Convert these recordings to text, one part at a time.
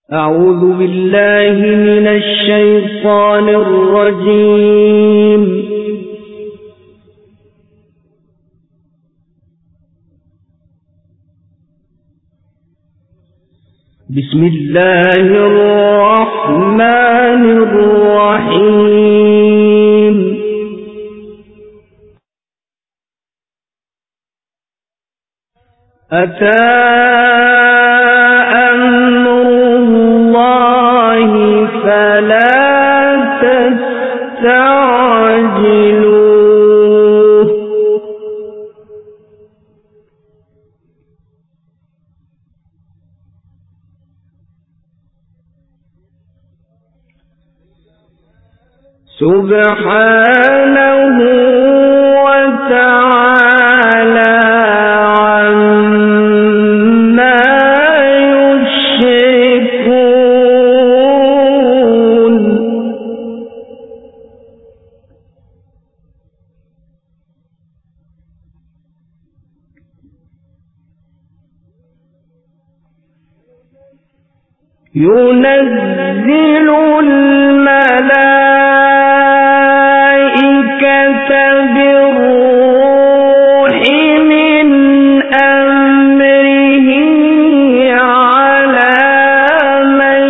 أعوذ بالله من الشيطان الرجيم. بسم الله الرحمن الرحيم. أتى أمر الله فلا تستعجلوه. سبحانه وتعالى عما يشركون. ينزل الملائكة بالروح من أمره على من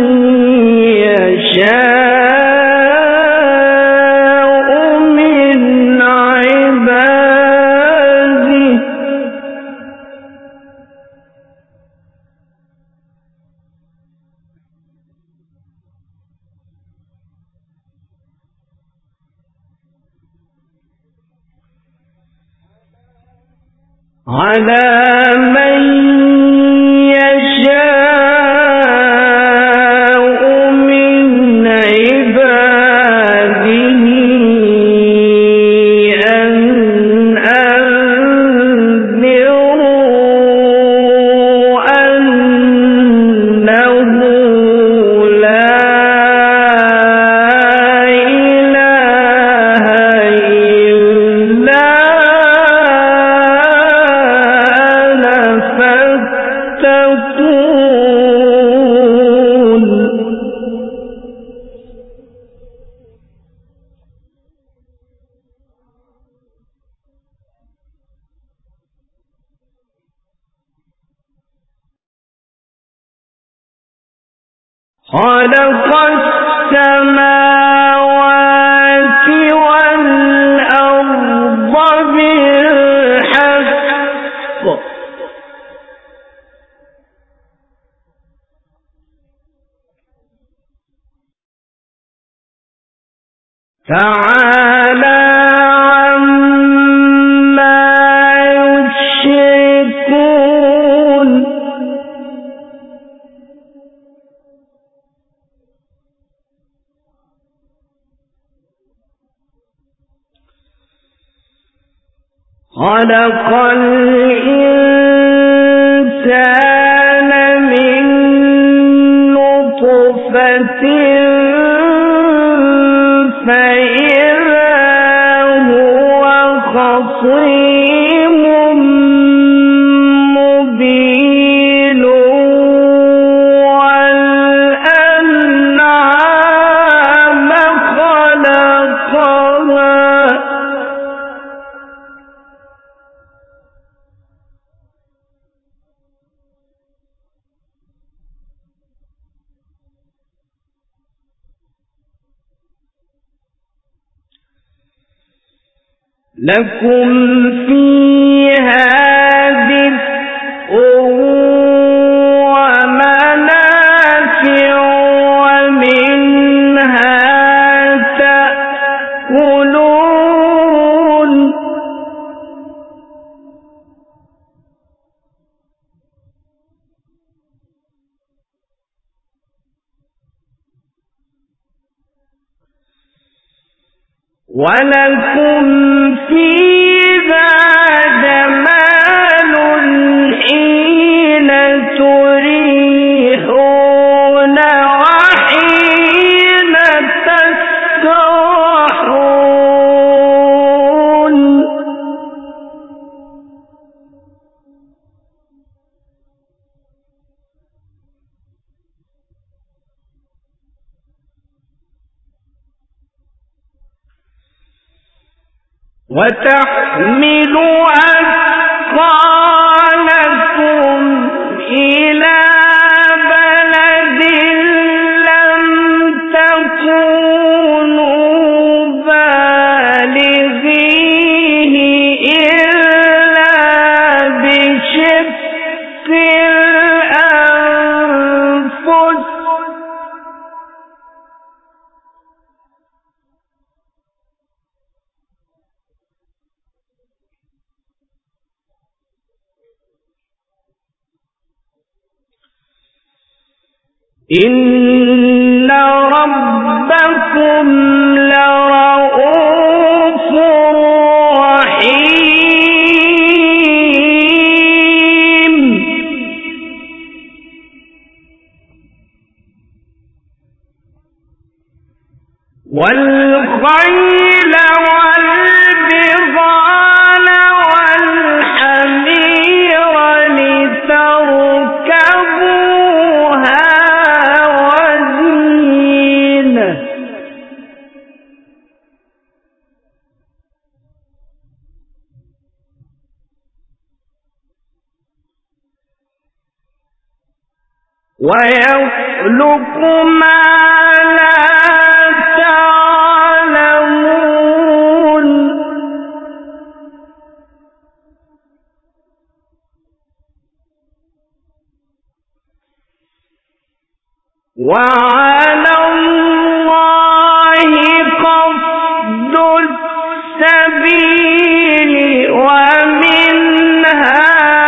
يشاء من عباده أن أنذروا أنه لا إله إلا أنا فاتقون. خلق السماوات والأرض بالحق تعالى عما يشركون. خلق الإنسان من نطفة فإذا هو خصيم مبين. والأنعام خلقها لكم فيها دفء ومنافع ومنها تأكلون. ولكم فيها جمال حين تريحون وحين تسرحون. وتحمل أثقالكم إلى بلد لم تكونوا بالغيه إلا بشق الأنفس إن ربكم لرؤوف رحيم والخيل والبغال والحمير لتركبوها وزينة ويخلق ما لا تعلمون وعلى الله قصد السبيل ومنها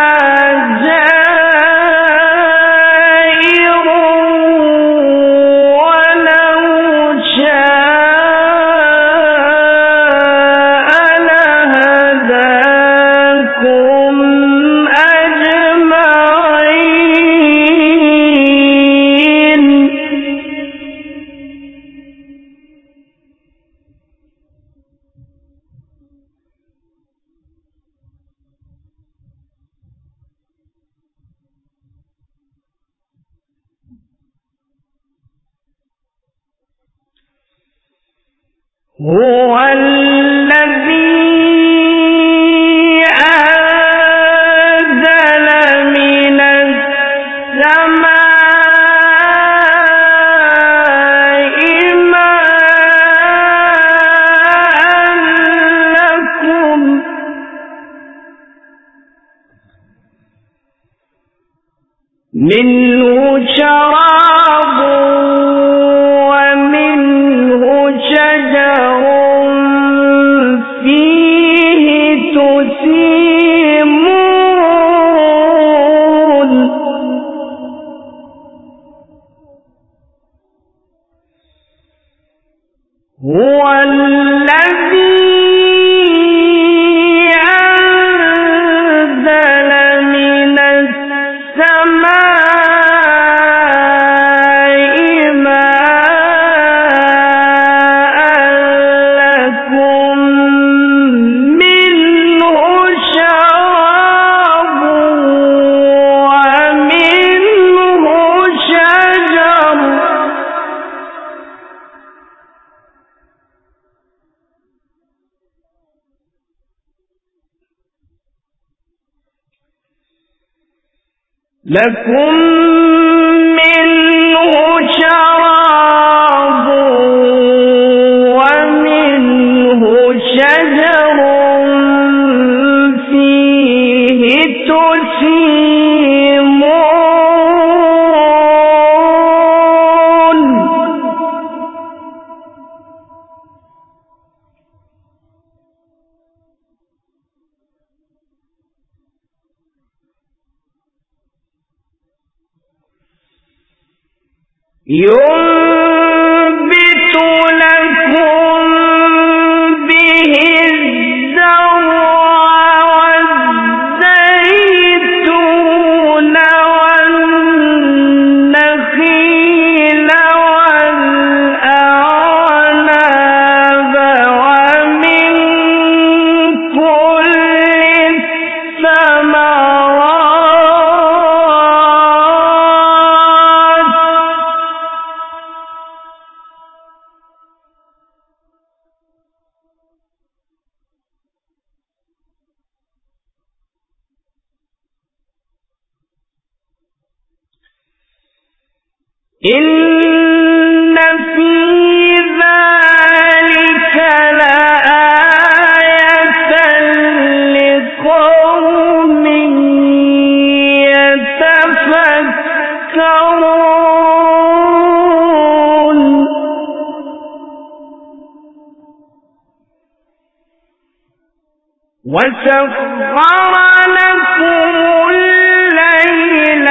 جائر ولو شاء لهداكم أجمعين هو الذي أنزل من السماء ماء لكم منه شراب ومنه شجر فيه تسيمون هو الذي أنزل من السماء ماء لكم منه شراب ومنه شجر لكم منه شراب ومنه شجر فيه تسيمون ينبت لكم به الزرع والزيتون والنخيل والأعناب ومن كل الثمرات إن في ذلك لآية لقوم يتفكرون وسخر لكم الليل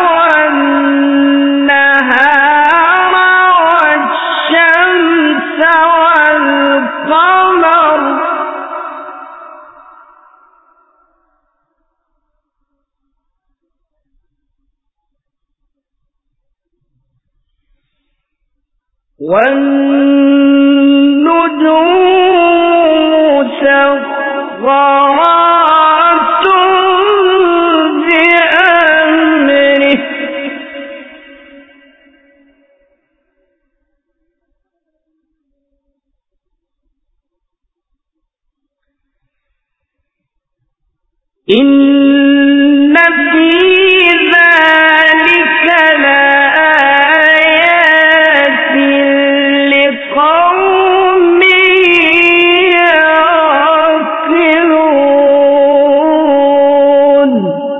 والنهار والشمس والقمر والنجوم مسخرات بأمره إن في ذلك لآيات لقوم يعقلون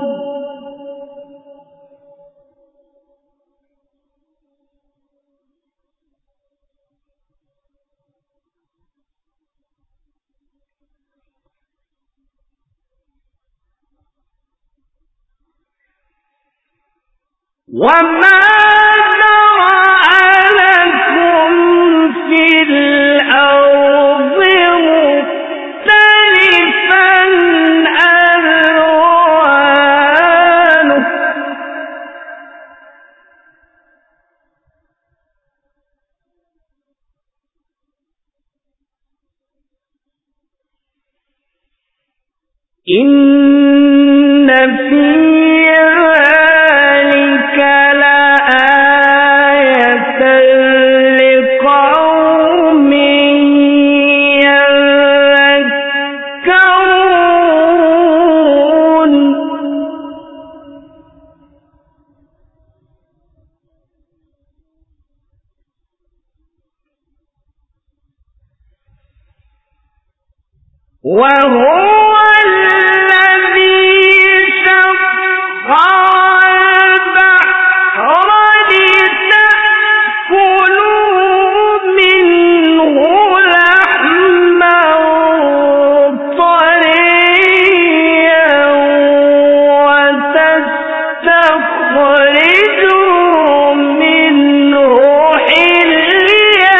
وما ذرأ لكم في الأرض مختلفا ألوانه إن في ذلك لآية لقوم يذكرون وهو الذي سخر البحر لتأكلوا منه لحما طريا وتستخرجوا منه حلية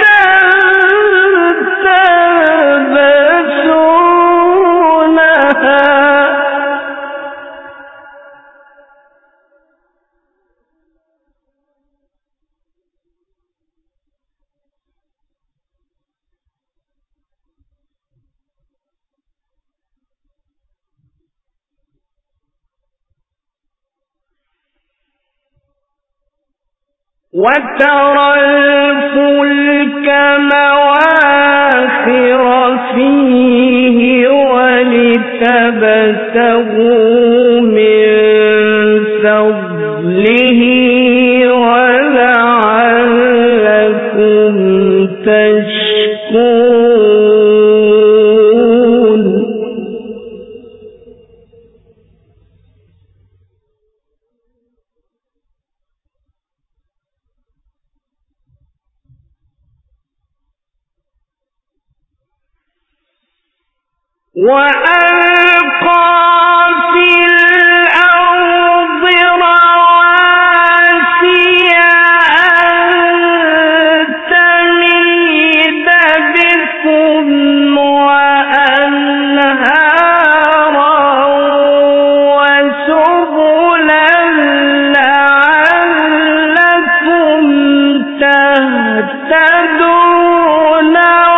وترى الفلك مواخر فيه ولتبتغوا من فضله ولعلكم تشكرون وألقى في الأرض رواسي أن تميد بكم وأنهارا وسبلا لعلكم تهتدون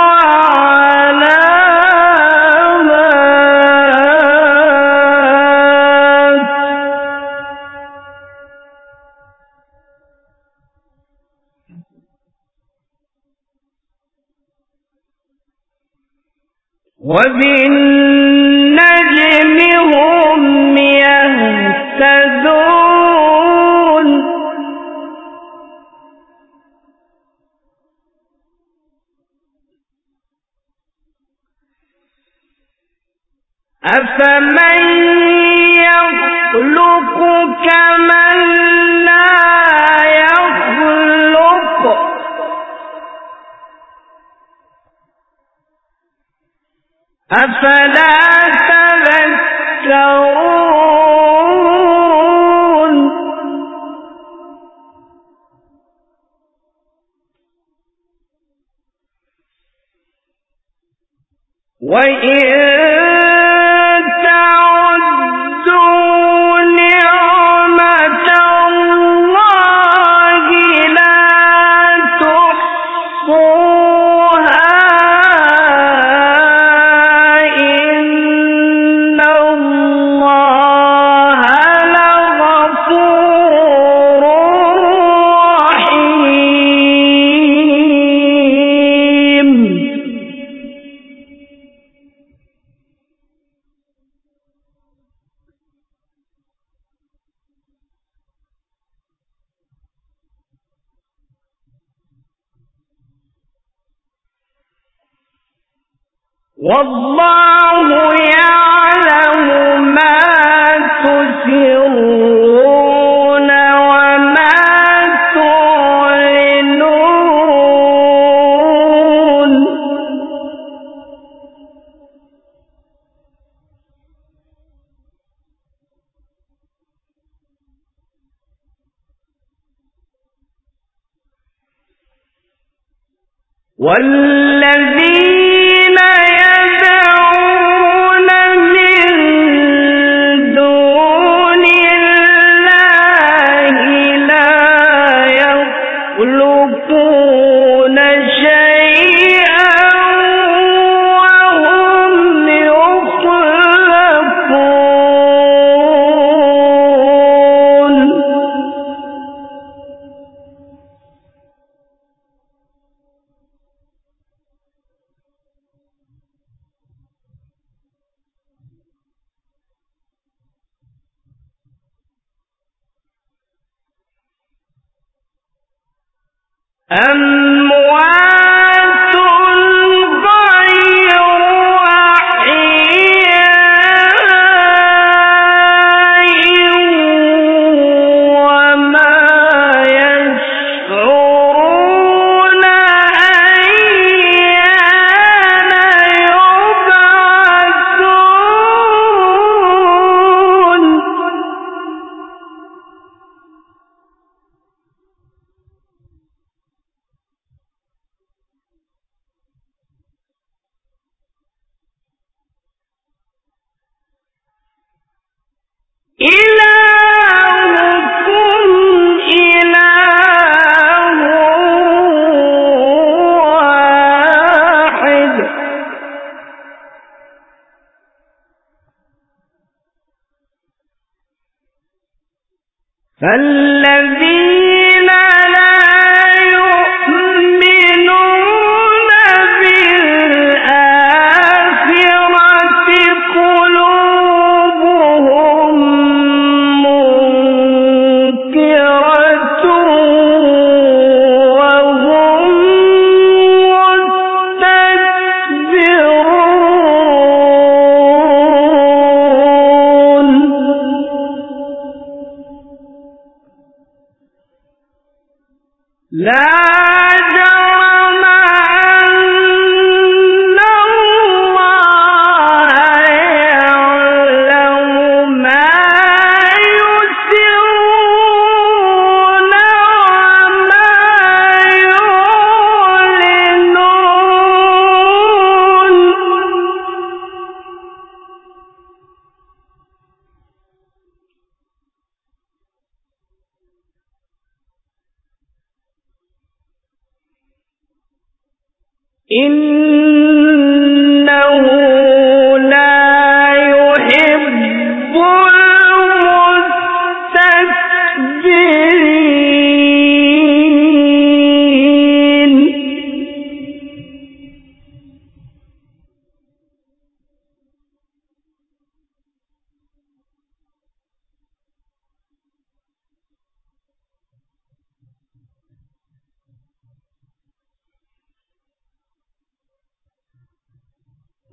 وبالنجم هم يهتدون أفمن يخلق كمن لا يخلق أفلا تذكرون وإن تعدوا نعمة الله لا تحصوها إن الله لغفور رحيم والله يعلم ما تسرون وما تعلنون والذين يدعون من دون الله لا يخلقون شيئا وهم يخلقون أموات غير أحياء وما يشعرون أيان يبعثون إلهكم إله واحد فالذين لا يؤمنون بالآخرة قلوبهم منكرة وهم مستكبرون لا جرم أن الله يعلم ما يسرون وما يعلنون إنه لا يحب المستكبرين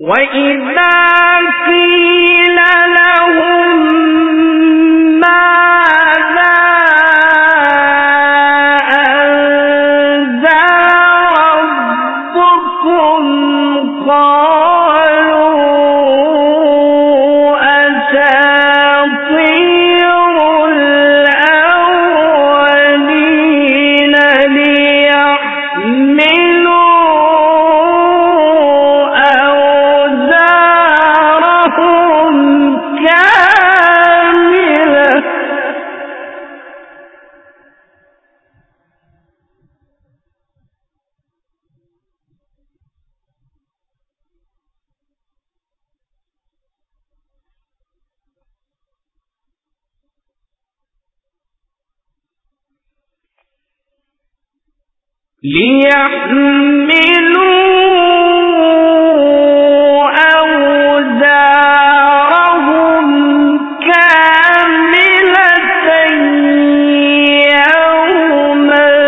وإذا قيل لهم ماذا أنزل ربكم قالوا أساطير الأولين ليحملوا أوزارهم كاملة يوم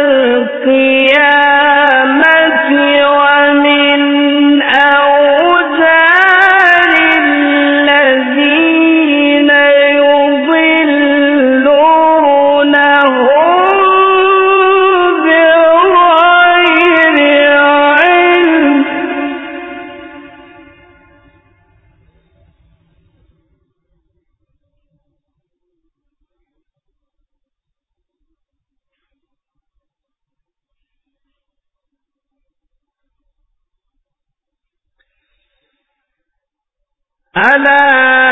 القيامة ومن أوزار الذين يضلونهم ألا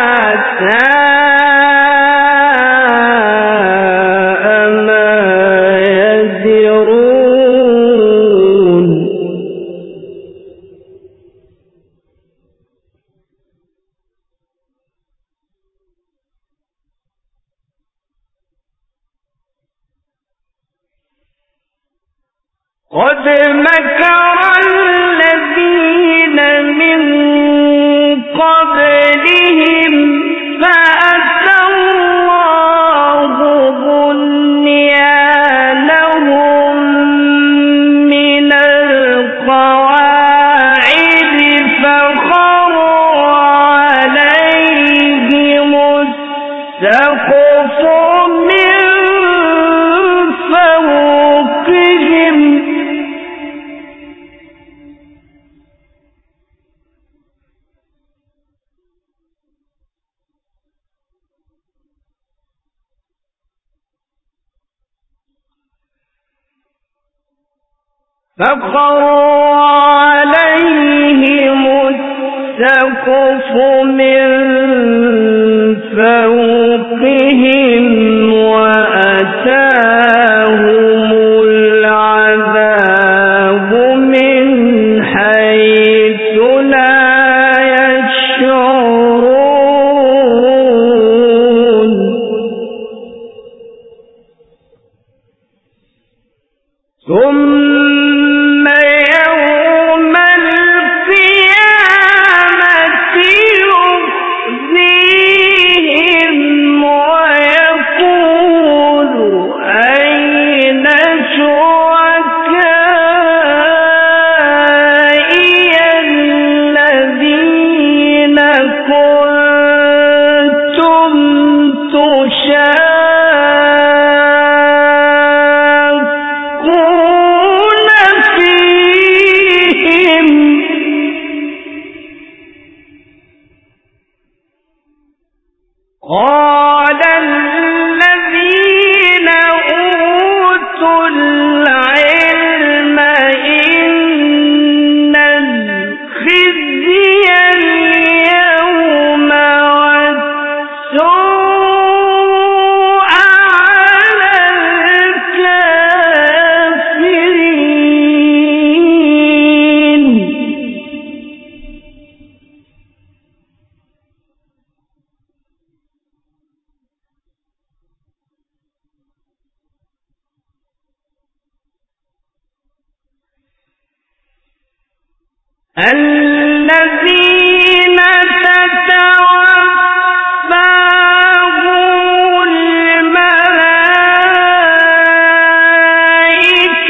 ساء ما يزرون قد مكر الذين من قبلهم فأتى الله بنيانهم من القواعد فخر عليهم السقف من فوقهم السقف من فوقهم وأتاهم العذاب من حيث لا يشعرون ثم يوم القيامة يخزيهم ويقول أين شركائي الذين كنتم تشاقون فيهم قال الذين أوتوا العلم إن الخزي اليوم والسوء على الكافرين الذين تتوفاهم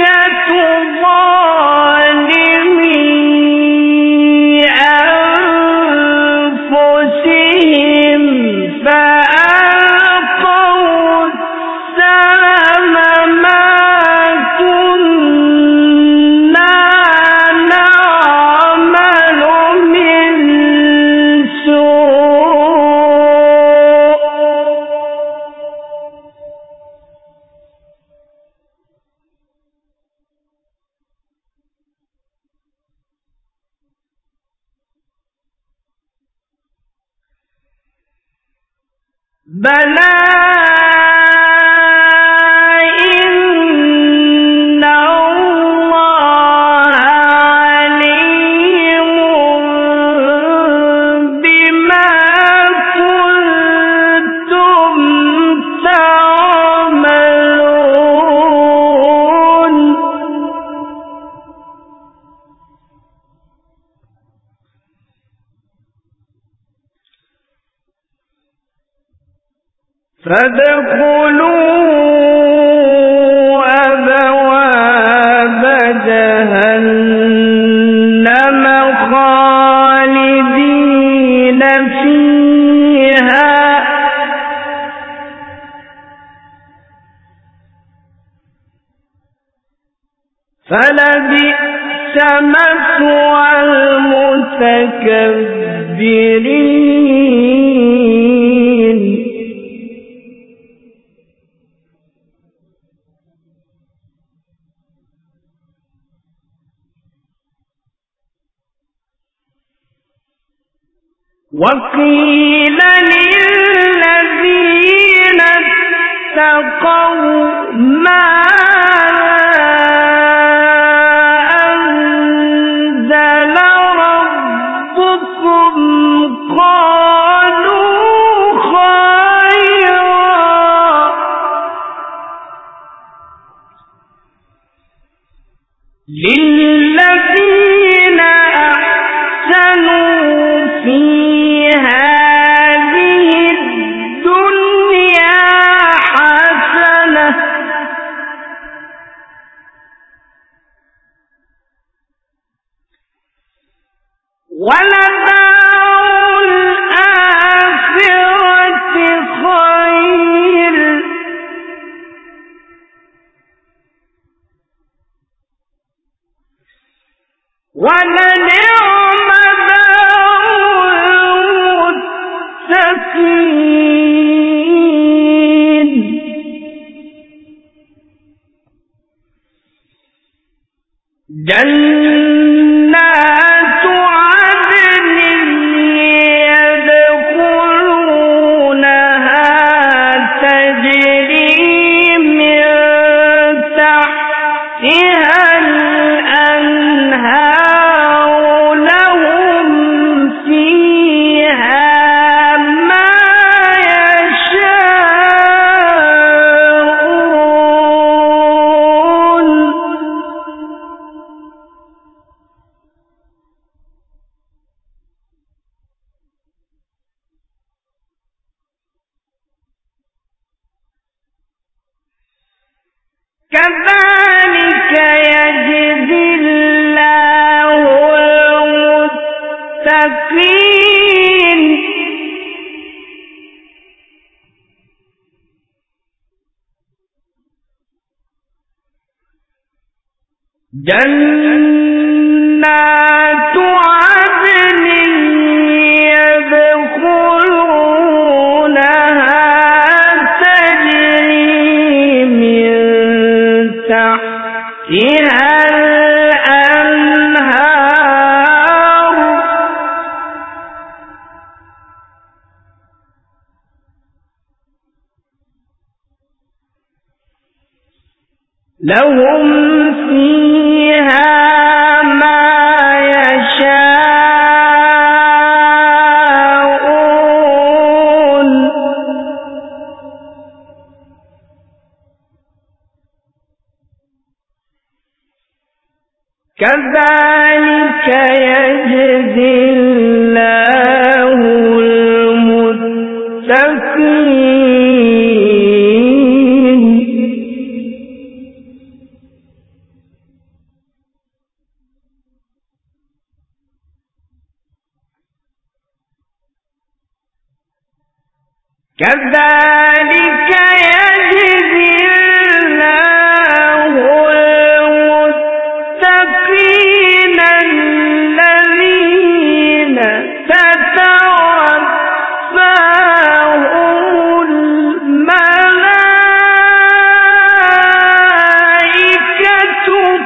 الملائكة ظالمي أنفسهم بلى إن الله عليم بما كنتم تعملون فادخلوا أبواب جهنم خالدين فيها فلبئس مثوى المتكبرين وقيل للذين اتقوا ماذا أنزل ربكم قالوا خيرا للذين أحسنوا في هذه الدنيا حسنة ولدار الآخرة خير ولنعم دار المتقين جنات عدن يدخلونها تجري من تحتها الأنهار لهم فيها ما يشاءون كذلك يجزي الله المتقين جنات عدن يدخلونها تجري من تحتها الأنهار لهم فيها ما يشاءون كذلك يجزي الله المتقين كذلك يجزي الله المتقين الذين تتوفاهم الملائكة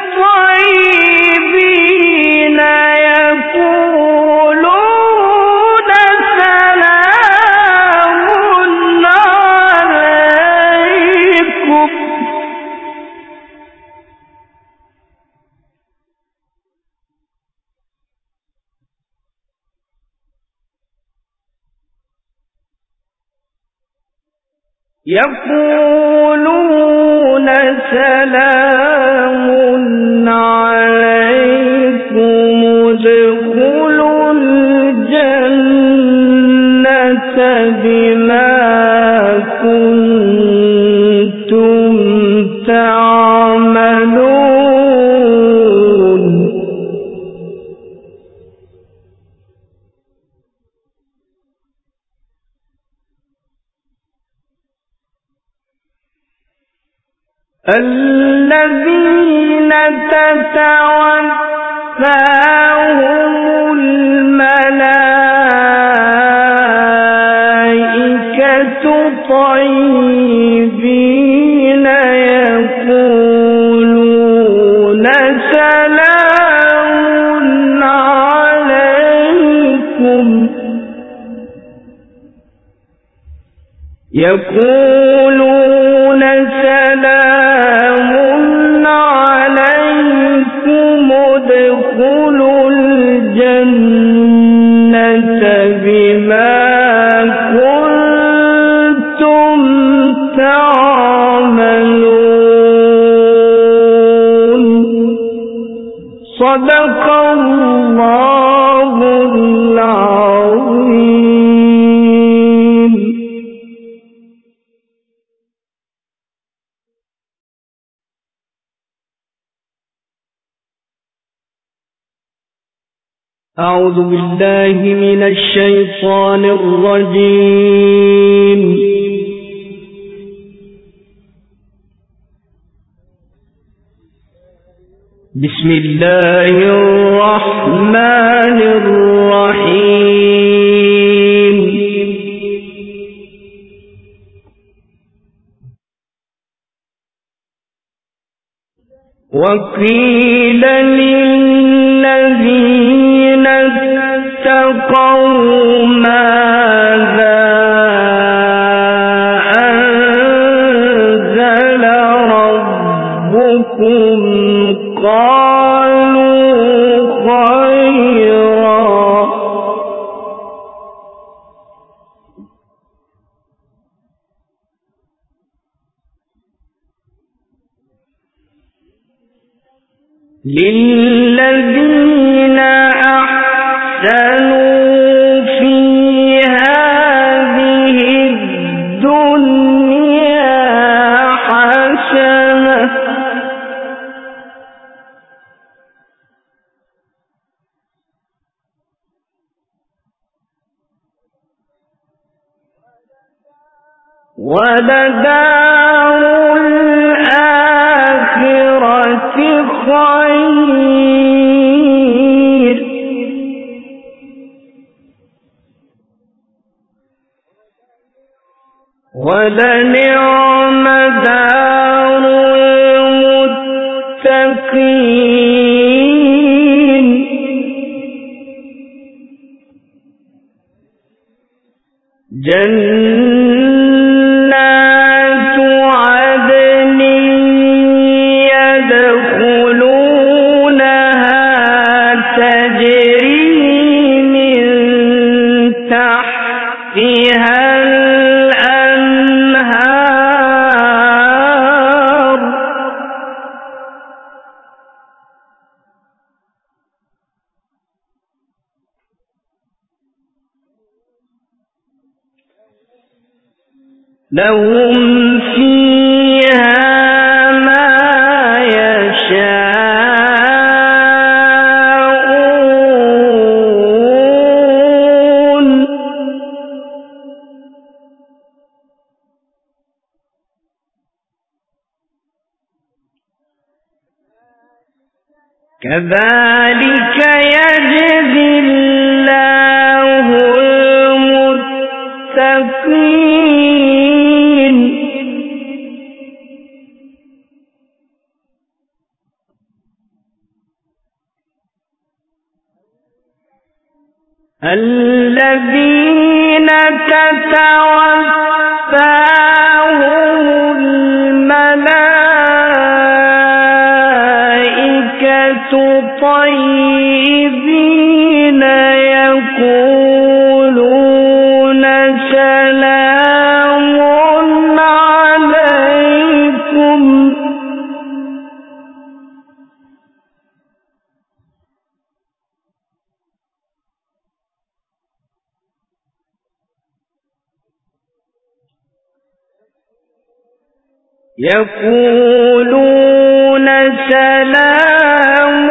طيبين يقولون سلام يقولون سلام عليكم ادخلوا الجنة بما كنتم تعملون الذين تتوفاهم الملائكة طيبين يقولون سلام عليكم ادخلوا الجنة بما كنتم تعملون صدق الله العظيم. أعوذ بالله من الشيطان الرجيم. بسم الله الرحمن الرحيم. وقيل للذين اتقوا ماذا أنزل ربكم قالوا خيرا للذين أحسنوا في هذه الدنيا حسنة ولدار الآخرة خير ولنعم دار المتقين جنات عدن يدخلونها تجري من تحتها الأنهار لهم فيها ما يشاءون كذلك يجزي الله المتقين الذين تتوفاهم الملائكة طيبين يقولون سلام يقولون سلام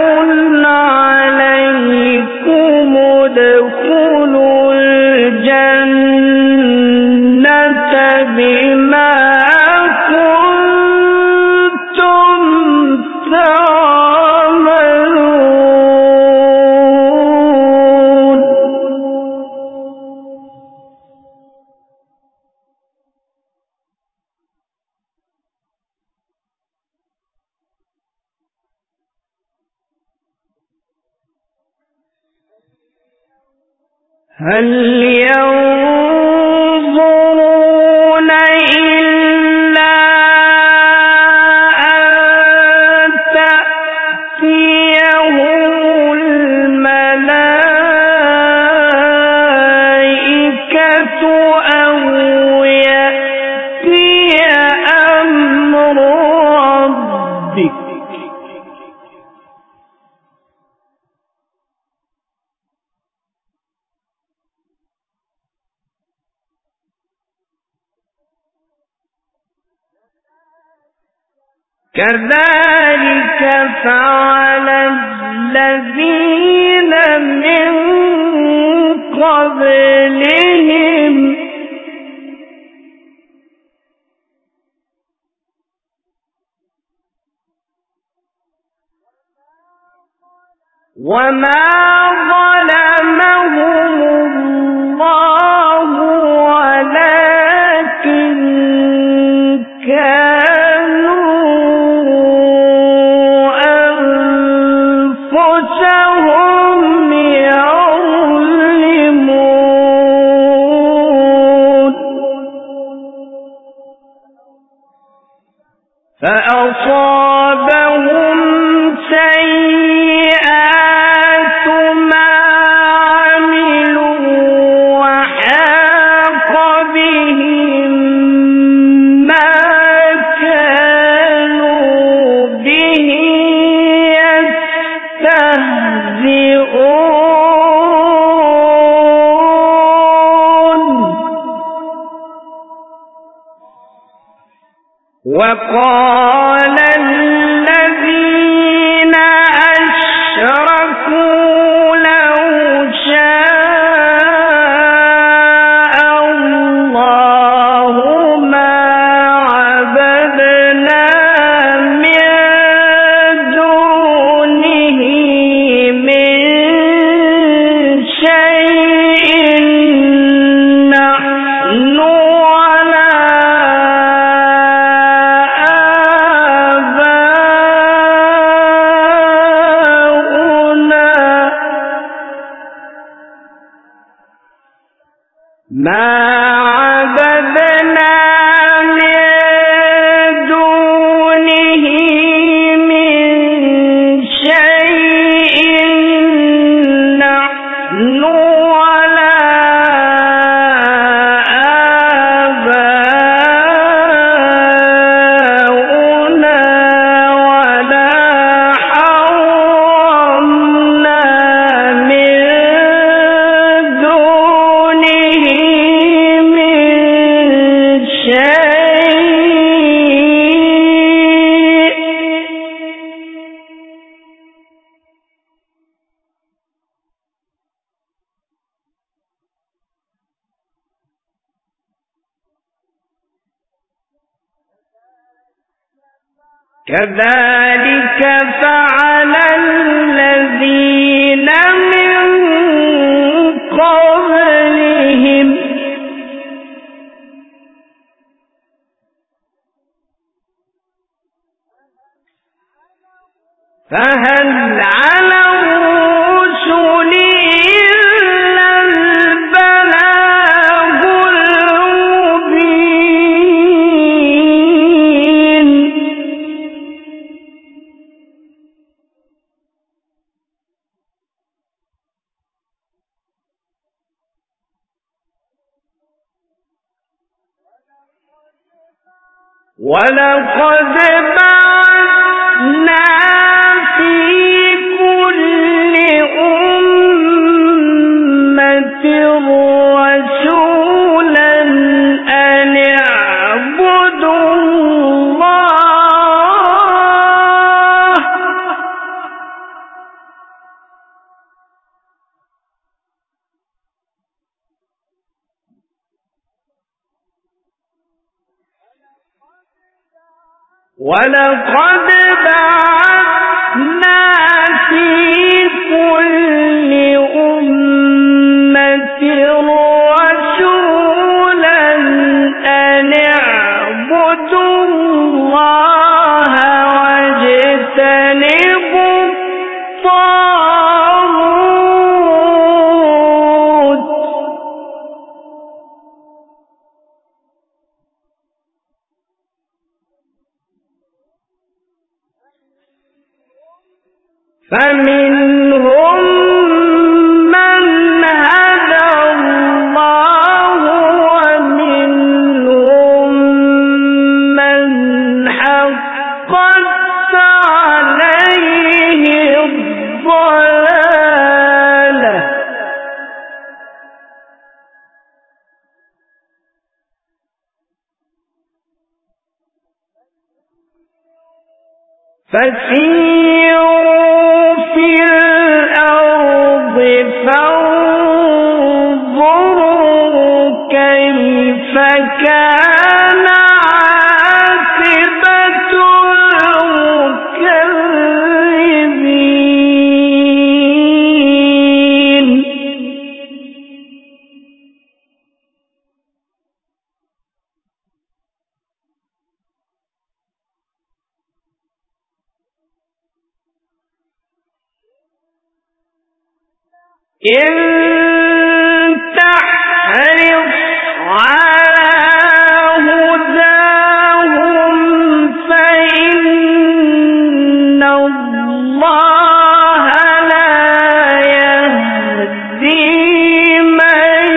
عليكم ادخلوا الجنة بما كنتم تعملون. هل ينظرون إلا أن تأتيهم الملائكة أو يأتي أمر ربك كذلك فعل الذين من قبلهم وما ظلمهم الله ولكن أنفسهم يظلمون. فأصابهم سيئات ما عملوا وحاق بهم ما كانوا به يستهزئون. وقال الذين أشركوا لو شاء الله ما عبدنا من دونه من شيء نحن ولا ما عبدنا من دونه من شيء نحن ولا آباؤنا ولا حرمنا من دونه من شيء. كذلك فعل الذين من قبلهم فهل على الرسل إلا البلاغ المبين. ولقد بعثنا في كل أمة رسولا أن اعبدوا الله ولقد بعثنا في كل أمة رسولا أن اعبدوا الله واجتنبوا الطاغوت فمنهم من هدى الله ومنهم من حقت عليه الضلالة فسيروا في الأرض فانظروا كيف كان عاقبة المكذبين إن تحرص على هداهم فإن الله لا يهدي من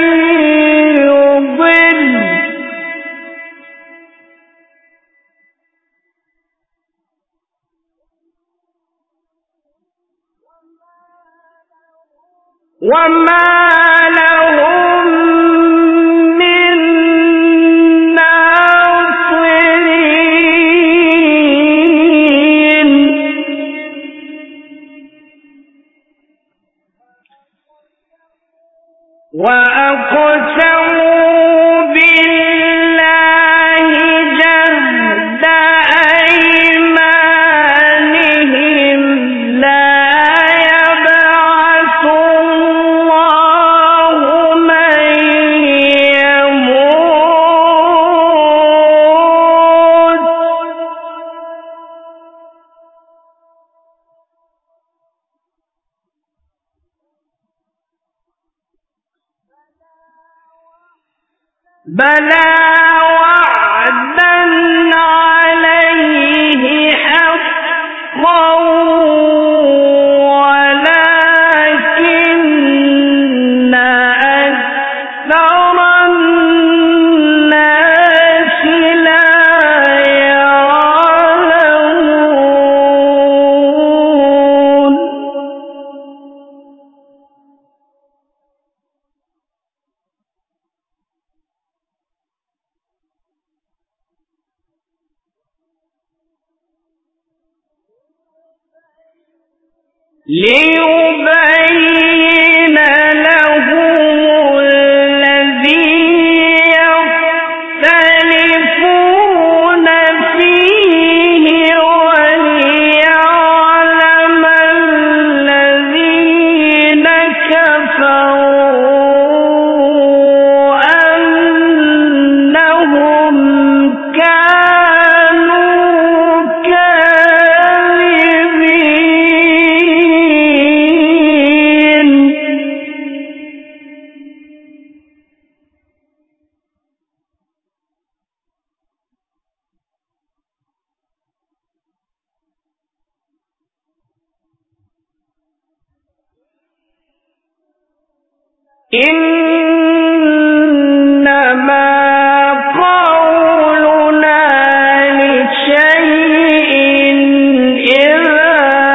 يضل وما لهم من ناصرين وأقسموا بالله جهد أيمانهم لا يبعث الله من يموت بلى وعدا عليه حقا ولكن أكثر الناس لا يعلمون ليبين لهم الذي يختلفون فيه وليعلم الذين كفروا أنهم كانوا كاذبين إنما قولنا لشيء إذا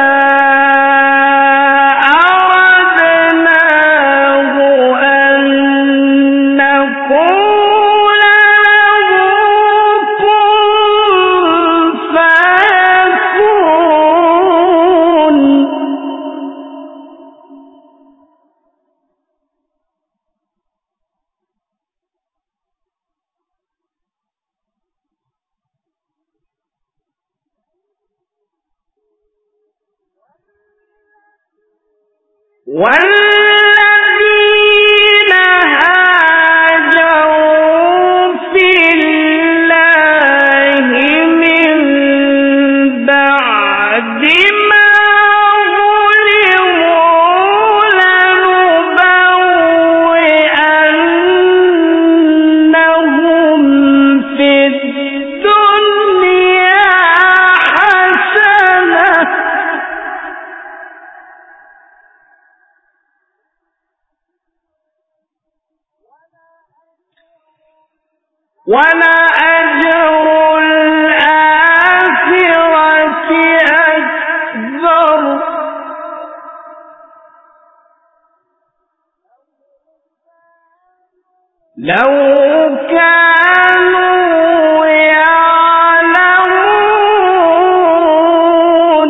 أردناه أن نقول له كن فيكون والذين هاجروا في الله من بعد ما ظلموا لنبوئنهم في الدنيا حسنة ولأجر الآخرة أكبر لو كانوا يعلمون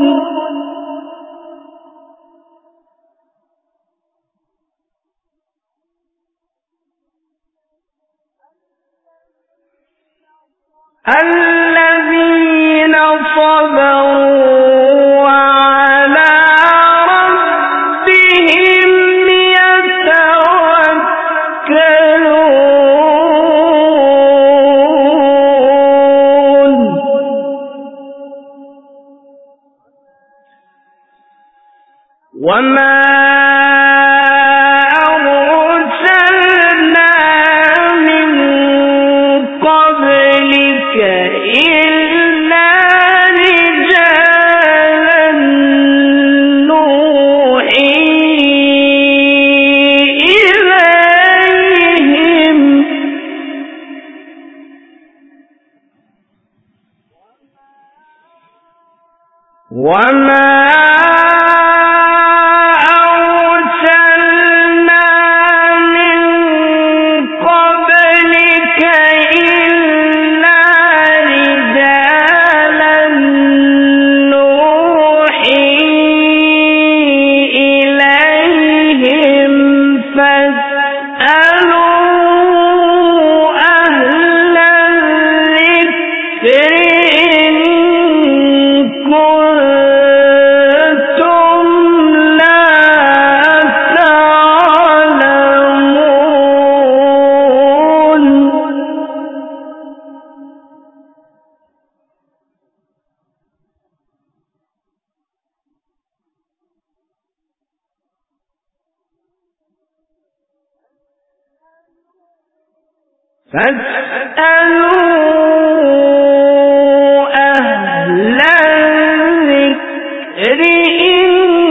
الذين صبروا وعلى ربهم يتوكلون وما أرسلنا من قبلك إلا رجالا نوحي إليهم وما أرسلنا من قبلك إلا رجالا نوحي إليهم فاسألوا أهل الذكر إن كنتم لا تعلمون فاسألوا أهل الذكر إن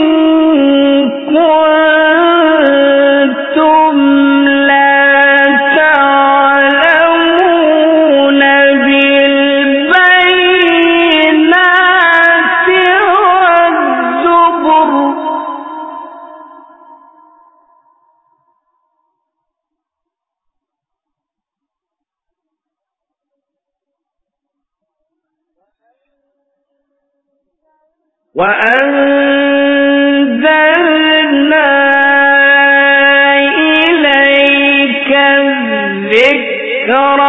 كنتم لا تعلمون بالبينات والزبر وأنزلنا إليك الذكر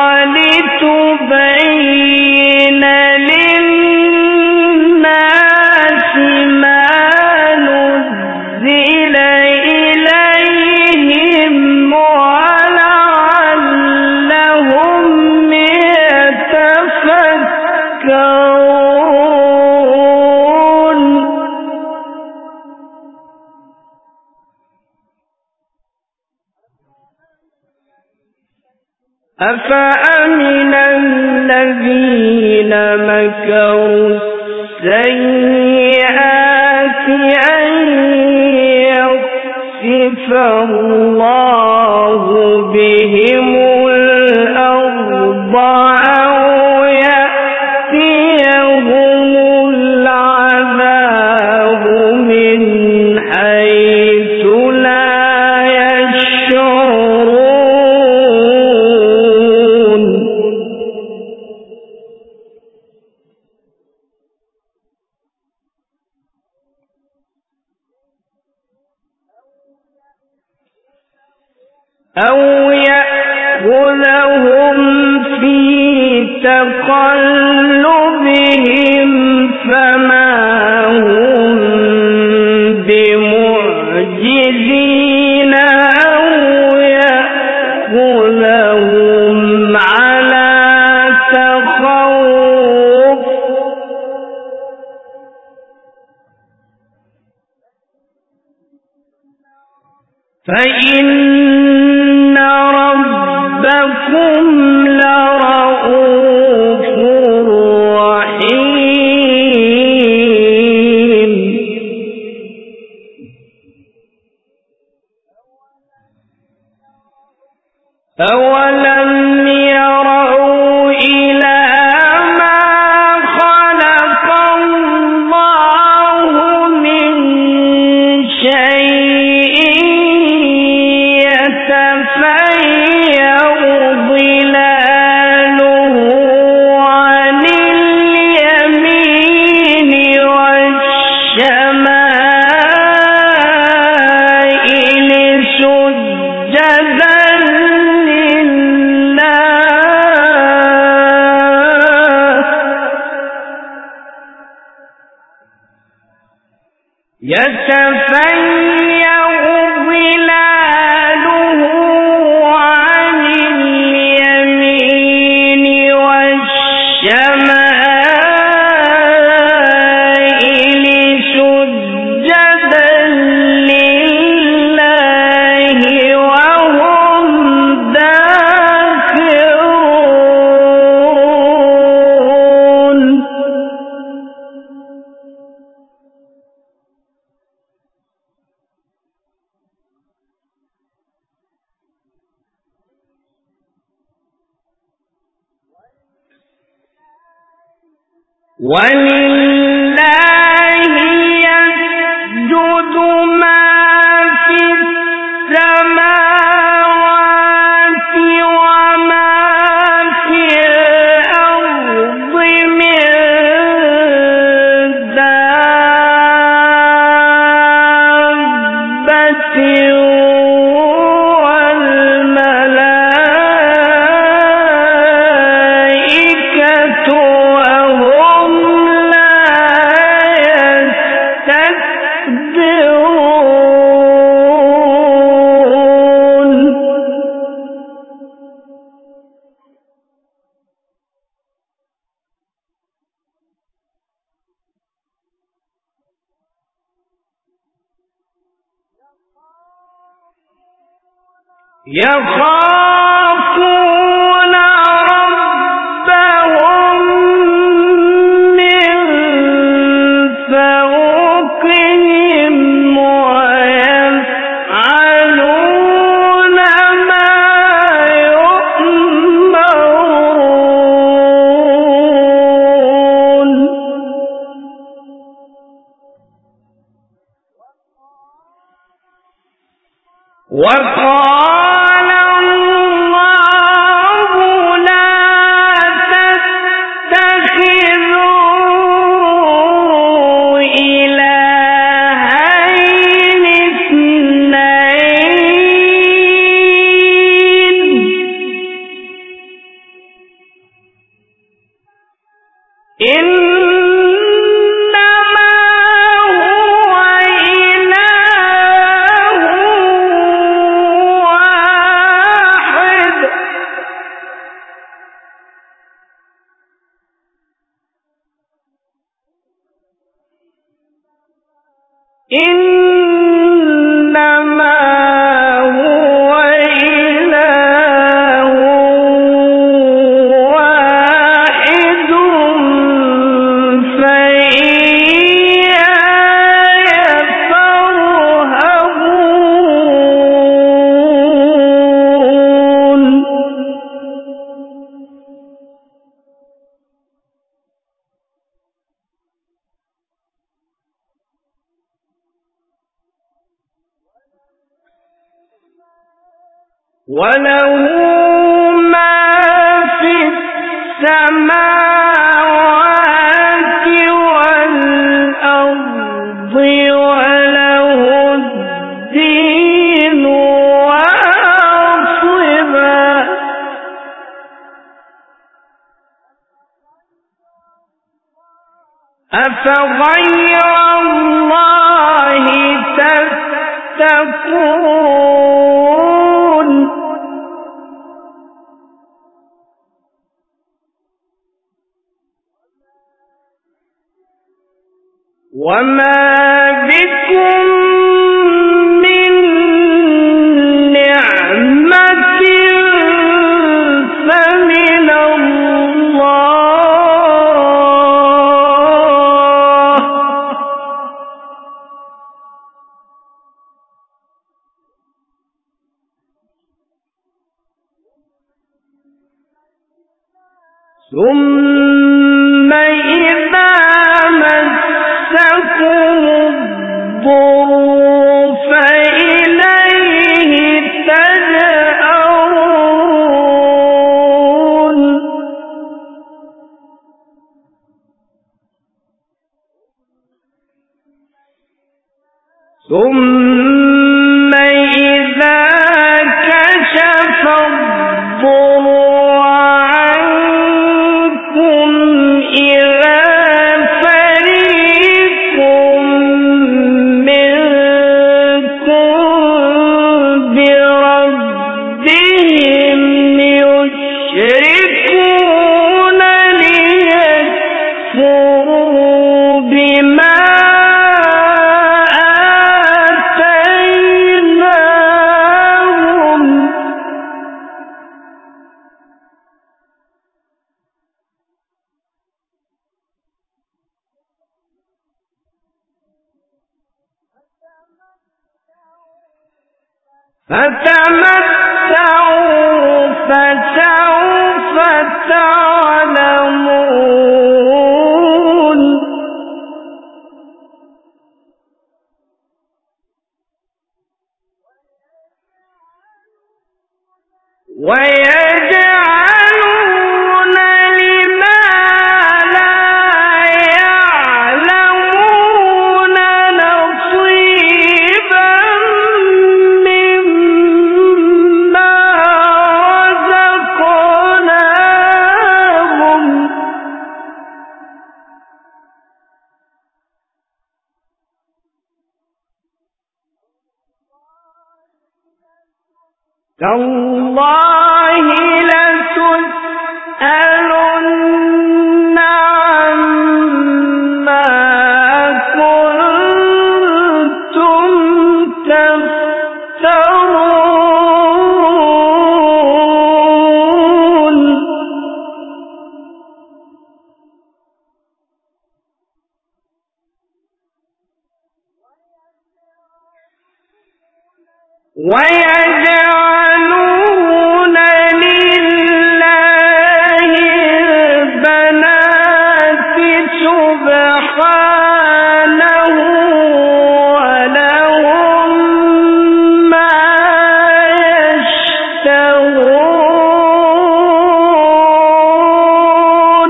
لتبين للناس ما نزل إليهم ولعلهم يتفكرون أفأمن الذين مكروا السيئات أن يخسف الله بهم الأرض أو يأتيهم العذاب من حيث لا يشعرون أو يأخذهم في تقلبهم فما هم بمعجزين فإن ربكم لرؤوف رحيم أولم يروا إلى ما خلق الله من شيء يتفيأ ظلاله عن اليمين والشمائل سجدا يتفيأ ظلاله عن اليمين والشمائل سجدا لله وهم داخرون ولله يسجد ما في السماوات وما في الأرض من دابة والملائكة وهم لا يستكبرون يخافون ربهم من فوقهم ويفعلون ما يؤمرون وقال الله لا تتخذوا إلهين اثنين إنما هو إله واحد إنما هو إله واحد فإياي فارهبون وله ما في السماوات والأرض وله الدين واصبا أفغير الله تتقون وما بكم من ثم إذا مسكم الضر فإليه تجأرون ثم إذا كشف الضر عنكم إذا فريق منكم بربهم يشركون ليكفروا بما فتمتعوا فسوف تعلمون ويجعلون لما لا يعلمون نصيبا مما رزقناهم تالله لتسألن عما كنتم تفترون ويجعلون لله البنات سبحانه ولهم ما يشتهون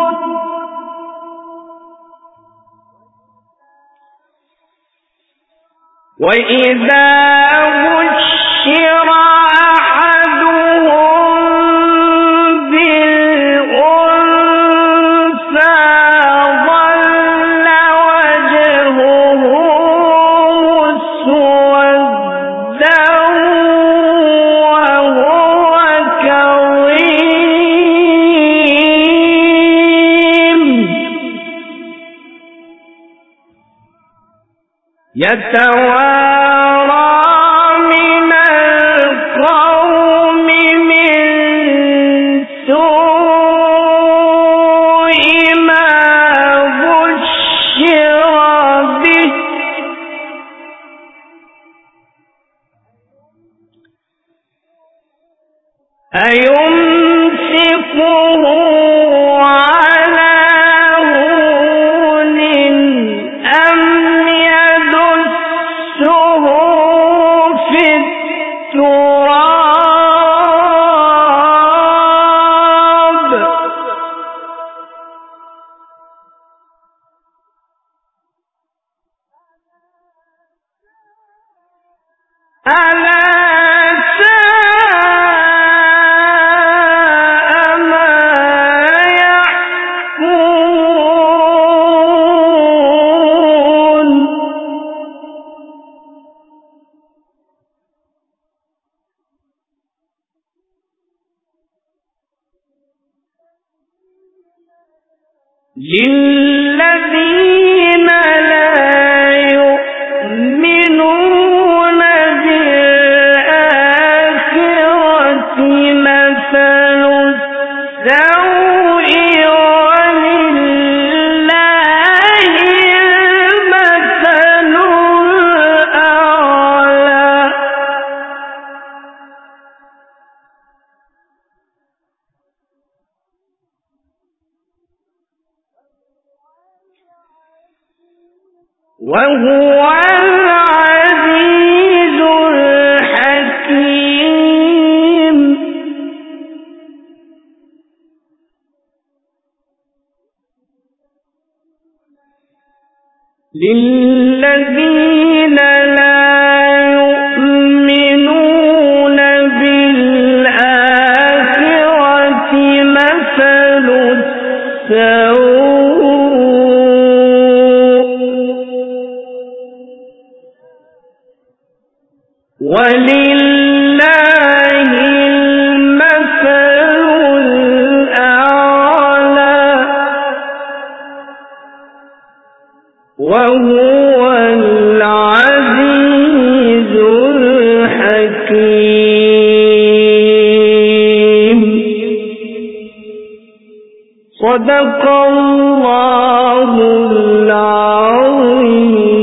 وإذا بشر أحدهم بالأنثى ظل وجهه مسودا وهو كظيم يتوارى من القوم من سوء ما بشر به أيمسكه على هون أم يدسه في التراب ألا ساء ما يحكمون للذين لا يؤمنون بالآخرة مثل السوء ولله المثل الأعلى وهو العزيز الحكيم. للذين لا يؤمنون بالآخرة مثل السوء ولله المثل الأعلى وهو العزيز الحكيم. صدق الله العظيم.